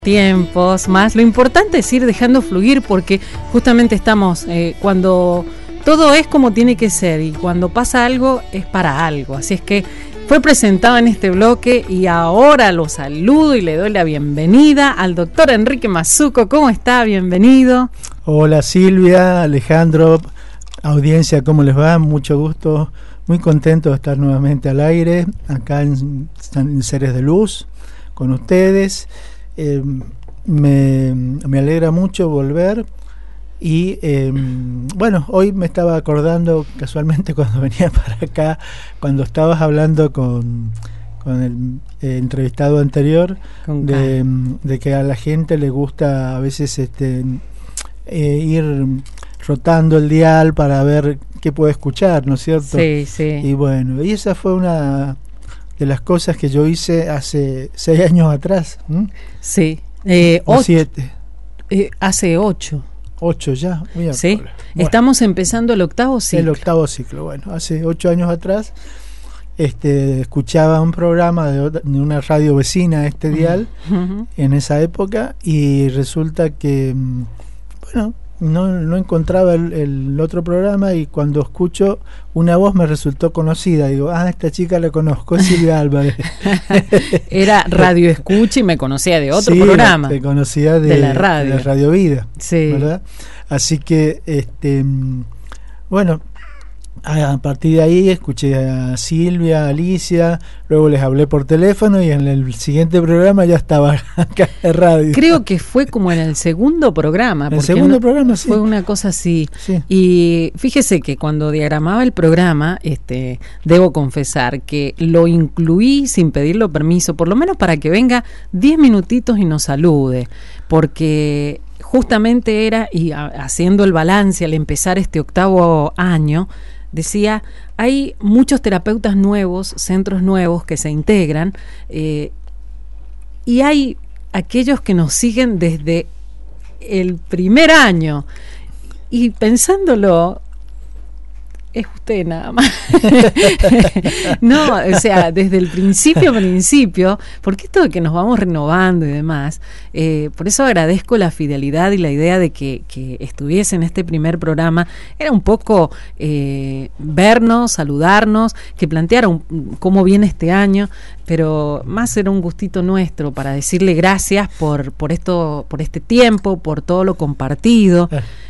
tiempos más. Lo importante es ir dejando fluir, porque justamente estamos cuando todo es como tiene que ser y cuando pasa algo es para algo. Así es que fue presentado en este bloque y ahora lo saludo y le doy la bienvenida al doctor Enrique Mazzucco. ¿Cómo está? Bienvenido. Hola Silvia, Alejandro, audiencia, ¿cómo les va? Mucho gusto, muy contento de estar nuevamente al aire acá en Seres de Luz con ustedes. Me alegra mucho volver y bueno, hoy me estaba acordando casualmente cuando venía para acá, cuando estabas hablando con el entrevistado anterior de que a la gente le gusta a veces ir rotando el dial para ver qué puede escuchar, ¿no es cierto? Sí, sí. Y bueno, y esa fue una de las cosas que yo hice hace 6 años atrás. Sí. O 7. Hace 8. 8 ya. Sí. Bueno, estamos empezando el octavo ciclo. El octavo ciclo. Bueno, hace 8 años atrás escuchaba un programa de una radio vecina, dial, en esa época, y resulta que, bueno, no encontraba el otro programa, y cuando escucho una voz me resultó conocida. Digo, esta chica la conozco, es Silvia Álvarez. Era radio escucha y me conocía de otro programa. Te conocía de la Radio Vida, sí. ¿Verdad? Así que, bueno, a partir de ahí escuché a Silvia, a Alicia, luego les hablé por teléfono y en el siguiente programa ya estaba acá en radio. Creo que fue como en el segundo programa. El segundo programa, sí. Fue una cosa así. Sí. Y fíjese que cuando diagramaba el programa, debo confesar que lo incluí sin pedirlo permiso, por lo menos para que venga 10 minutitos y nos salude, porque justamente era, y haciendo el balance al empezar este octavo año, decía, hay muchos terapeutas nuevos, centros nuevos que se integran, y hay aquellos que nos siguen desde el primer año, y pensándolo, es usted nada más. No, o sea, desde el principio, porque esto de que nos vamos renovando y demás, por eso agradezco la fidelidad y la idea de que estuviese en este primer programa. Era un poco vernos, saludarnos, que planteara cómo viene este año, pero más era un gustito nuestro para decirle gracias por esto, por este tiempo, por todo lo compartido.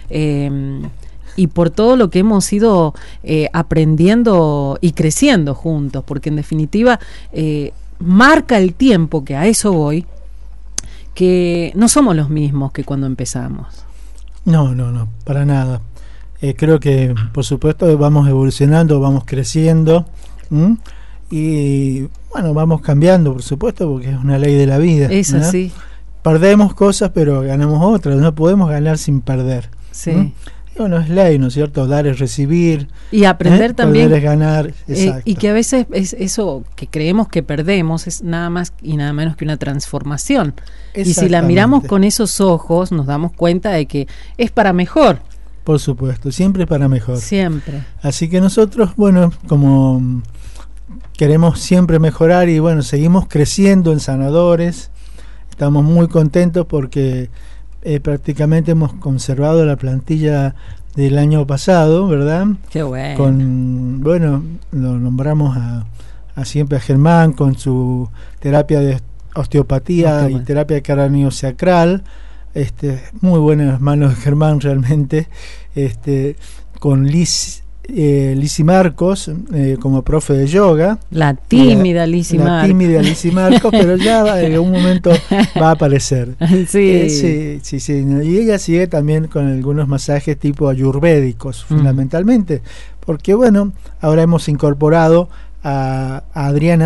Y por todo lo que hemos ido aprendiendo y creciendo juntos, porque en definitiva marca el tiempo, que a eso voy, que no somos los mismos que cuando empezamos. No, para nada. Creo que por supuesto vamos evolucionando, vamos creciendo, y bueno, vamos cambiando, por supuesto, porque es una ley de la vida. Es así. Perdemos cosas, pero ganamos otras. No podemos ganar sin perder. Sí. Bueno, es ley, ¿no es cierto? Dar es recibir. Y aprender también. Perder es ganar, exacto. Y que a veces es eso que creemos que perdemos es nada más y nada menos que una transformación. Y si la miramos con esos ojos, nos damos cuenta de que es para mejor. Por supuesto, siempre para mejor. Siempre. Así que nosotros, bueno, como queremos siempre mejorar y bueno, seguimos creciendo en sanadores. Estamos muy contentos porque prácticamente hemos conservado la plantilla del año pasado, ¿verdad? Qué bueno. Bueno, lo nombramos siempre a Germán con su terapia de osteopatía y terapia craneosacral, muy buenas manos de Germán realmente, con Liz y Marcos como profe de yoga. La tímida Liz y Marcos, pero ya en un momento va a aparecer. Sí. Sí. Y ella sigue también con algunos masajes tipo ayurvédicos, fundamentalmente, porque bueno, ahora hemos incorporado a Adriana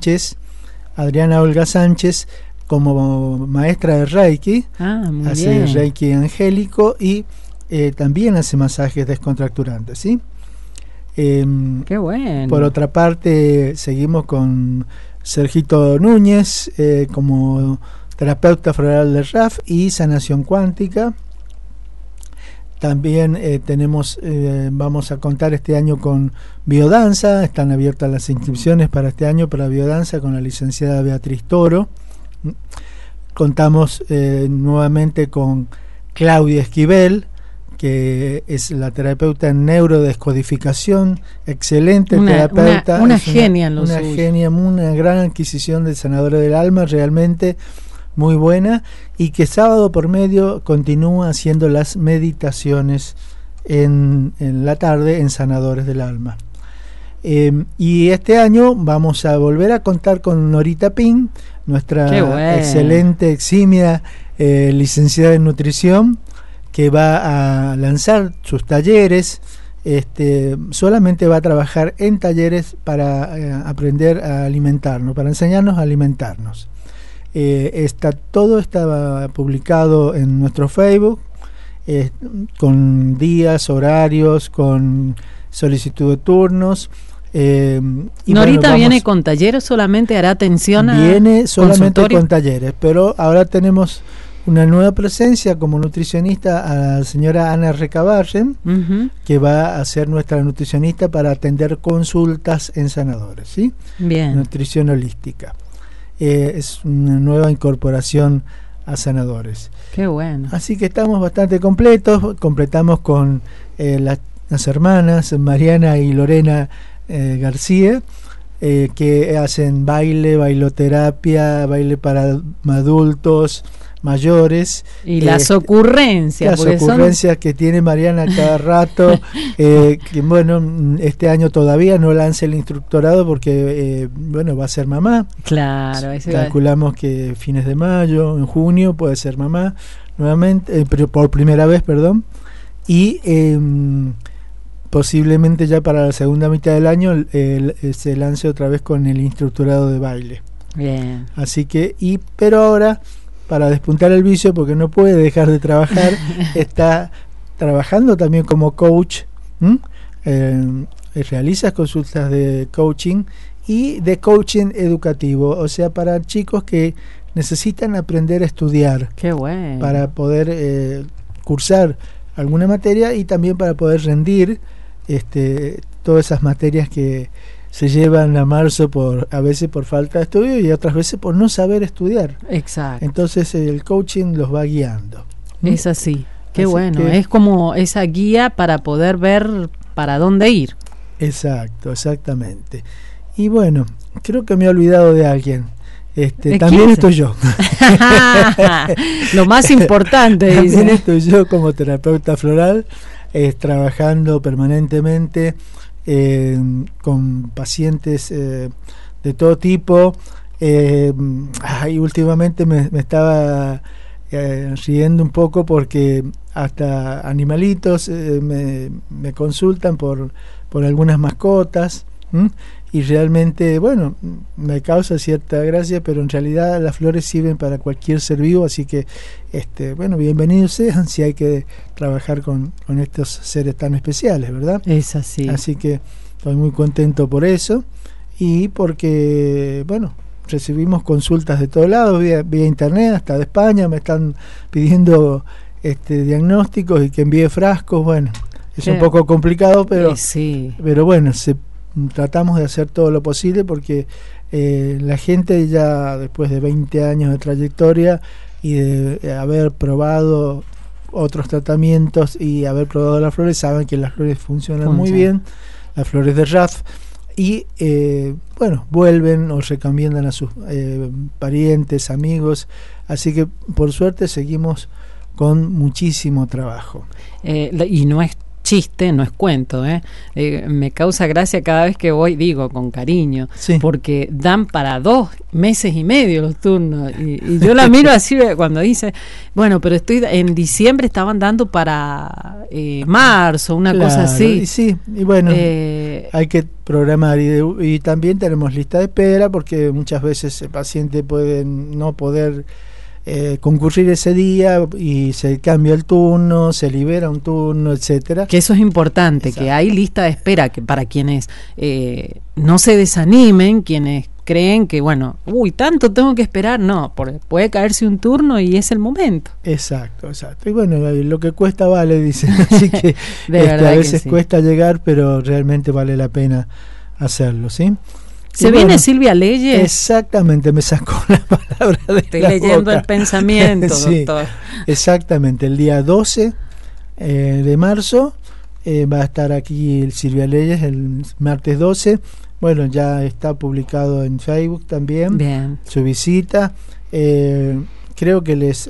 Olga Sánchez, como maestra de Reiki. Hace Reiki angélico y también hace masajes descontracturantes, ¿sí? Qué bueno. Por otra parte, seguimos con Sergito Núñez como terapeuta floral de RAF y sanación cuántica. También vamos a contar este año con biodanza. Están abiertas las inscripciones para este año para biodanza con la licenciada Beatriz Toro. contamos nuevamente con Claudia Esquivel, que es la terapeuta en neurodescodificación, excelente terapeuta. Una genia en lo suyo. Una genia, una gran adquisición de sanadores del alma, realmente muy buena, y que sábado por medio continúa haciendo las meditaciones en la tarde en Sanadores del Alma. Y este año vamos a volver a contar con Norita Pin, nuestra excelente, eximia licenciada en nutrición, que va a lanzar sus talleres. Solamente va a trabajar en talleres para aprender a alimentarnos, para enseñarnos a alimentarnos. Todo estaba publicado en nuestro Facebook, con días, horarios, con solicitud de turnos. Norita viene con talleres, solamente hará atención viene solamente con talleres, pero ahora tenemos una nueva presencia como nutricionista a la señora Ana Recabarren, que va a ser nuestra nutricionista para atender consultas en Sanadores, ¿sí? Bien. Nutrición holística. Es una nueva incorporación a Sanadores. Qué bueno. Así que estamos bastante completos. Completamos con las hermanas Mariana y Lorena García, que hacen baile, bailoterapia, baile para adultos, mayores, y las ocurrencias que tiene Mariana cada rato, que bueno, este año todavía no lance el instructorado porque bueno, va a ser mamá. Claro, calculamos que fines de mayo, en junio puede ser mamá nuevamente, pero por primera vez, perdón, y posiblemente ya para la segunda mitad del año se lance otra vez con el instructorado de baile. Bien. Así que, pero ahora, para despuntar el vicio, porque no puede dejar de trabajar, está trabajando también como coach, realiza consultas de coaching y de coaching educativo, o sea, para chicos que necesitan aprender a estudiar. Qué bueno. Para poder cursar alguna materia y también para poder rendir todas esas materias que se llevan a marzo a veces por falta de estudio y otras veces por no saber estudiar. Exacto. Entonces el coaching los va guiando. Es así. Qué así bueno. Es como esa guía para poder ver para dónde ir. Exacto, exactamente. Y bueno, creo que me he olvidado de alguien. También estoy yo. Lo más importante. También estoy yo como terapeuta floral, trabajando permanentemente con pacientes de todo tipo. Y últimamente me estaba riendo un poco porque hasta animalitos me consultan por algunas mascotas. Y realmente, bueno, me causa cierta gracia, pero en realidad las flores sirven para cualquier ser vivo, así que bueno, bienvenidos sean si hay que trabajar con estos seres tan especiales, ¿verdad? Es así. Así que estoy muy contento por eso y porque, bueno, recibimos consultas de todos lados, vía internet, hasta de España, me están pidiendo diagnósticos y que envíe frascos. Bueno, es un poco complicado, pero bueno, tratamos de hacer todo lo posible porque la gente ya después de 20 años de trayectoria y de haber probado otros tratamientos y haber probado las flores, saben que las flores funcionan muy bien, las flores de RAF, y bueno, vuelven o recomiendan a sus parientes, amigos, así que por suerte seguimos con muchísimo trabajo. Y no es chiste, no es cuento, me causa gracia cada vez que voy, digo con cariño, porque dan para 2 meses y medio los turnos y yo la miro así cuando dice, bueno, pero en diciembre estaban dando para marzo, una cosa así. Y bueno, hay que programar y también tenemos lista de espera porque muchas veces el paciente puede no poder concurrir ese día y se cambia el turno, se libera un turno, etcétera. Que eso es importante. Exacto. Que hay lista de espera que para quienes no se desanimen, quienes creen que bueno, tanto tengo que esperar, no, puede caerse un turno y es el momento. Exacto. Y bueno, lo que cuesta vale, dicen, así que a veces cuesta llegar, pero realmente vale la pena hacerlo, ¿sí? ¿Se viene Silvia Leyes? Exactamente, me sacó la palabra de Estoy la leyendo boca. el pensamiento, Sí, doctor. Exactamente, el día 12 de marzo va a estar aquí el Silvia Leyes, el martes 12. Bueno, ya está publicado en Facebook también. Bien. Su visita. Creo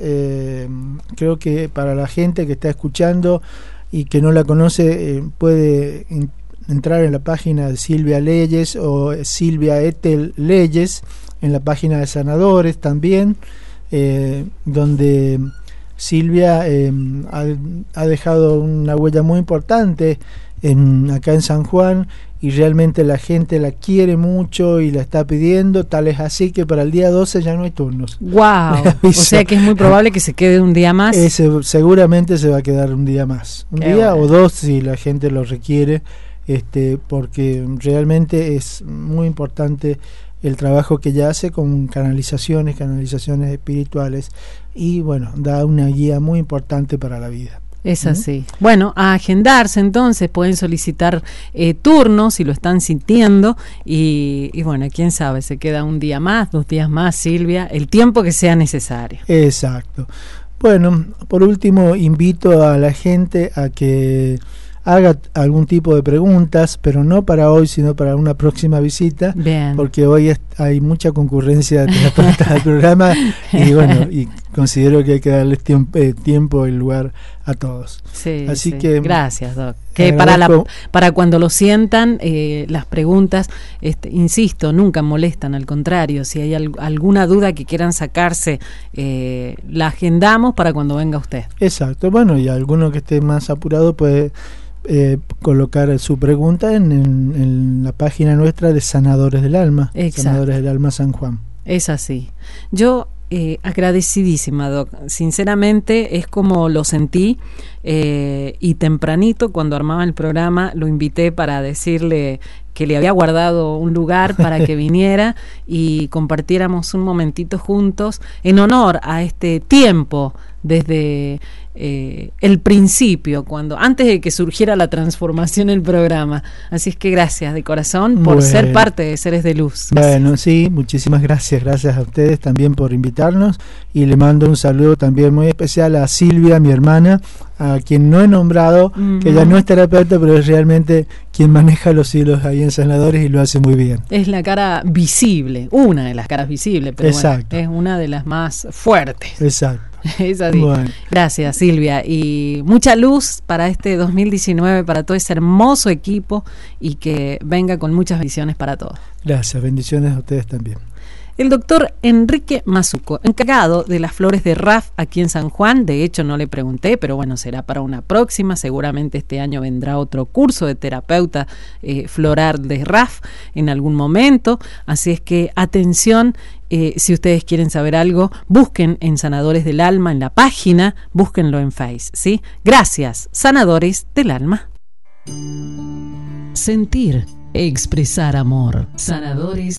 que para la gente que está escuchando y que no la conoce, puede entrar en la página de Silvia Leyes o Silvia Ethel Leyes, en la página de Sanadores también, donde Silvia ha dejado una huella muy importante acá en San Juan, y realmente la gente la quiere mucho y la está pidiendo, tal es así que para el día 12 ya no hay turnos. ¡Wow! O sea que es muy probable que se quede un día más. Seguramente se va a quedar un día más. Un Qué día bueno. o dos si la gente lo requiere, porque realmente es muy importante el trabajo que ella hace con canalizaciones espirituales, y bueno, da una guía muy importante para la vida. Es así. Bueno, a agendarse entonces, pueden solicitar turnos si lo están sintiendo y bueno, quién sabe, se queda un día más, 2 días más, Silvia, el tiempo que sea necesario. Exacto. Bueno, por último, invito a la gente a que haga algún tipo de preguntas, pero no para hoy, sino para una próxima visita. Bien. Porque hoy hay mucha concurrencia de terapeutas al programa y bueno, y considero que hay que darles tiempo y lugar a todos. Sí, así sí. que gracias, Doc. Que para cuando lo sientan, las preguntas, insisto, nunca molestan, al contrario, si hay alguna duda que quieran sacarse, la agendamos para cuando venga usted. Exacto. Bueno, y alguno que esté más apurado puede colocar su pregunta en la página nuestra de Sanadores del Alma. Exacto. Sanadores del Alma San Juan. Es así. Yo agradecidísima, Doc. Sinceramente es como lo sentí, y tempranito cuando armaba el programa lo invité para decirle que le había guardado un lugar para que viniera y compartiéramos un momentito juntos en honor a este tiempo desde el principio, antes de que surgiera la transformación del programa. Así es que gracias de corazón por ser parte de Seres de Luz. Bueno, sí, muchísimas gracias a ustedes también por invitarnos, y le mando un saludo también muy especial a Silvia, mi hermana, a quien no he nombrado, que ella no es terapeuta, pero es realmente quien maneja los hilos ahí en Sanadores y lo hace muy bien. Es la cara visible, una de las caras visibles, pero bueno, es una de las más fuertes. Exacto. Es así. Bueno. Gracias, Silvia, y mucha luz para este 2019, para todo ese hermoso equipo, y que venga con muchas bendiciones para todos. Gracias, bendiciones a ustedes también. El doctor Enrique Mazuco, encargado de las flores de RAF aquí en San Juan. De hecho, no le pregunté, pero bueno, será para una próxima. Seguramente este año vendrá otro curso de terapeuta floral de RAF en algún momento. Así es que atención, si ustedes quieren saber algo, busquen en Sanadores del Alma en la página, búsquenlo en Face, ¿sí? Gracias, Sanadores del Alma. Sentir, expresar amor. Sanadores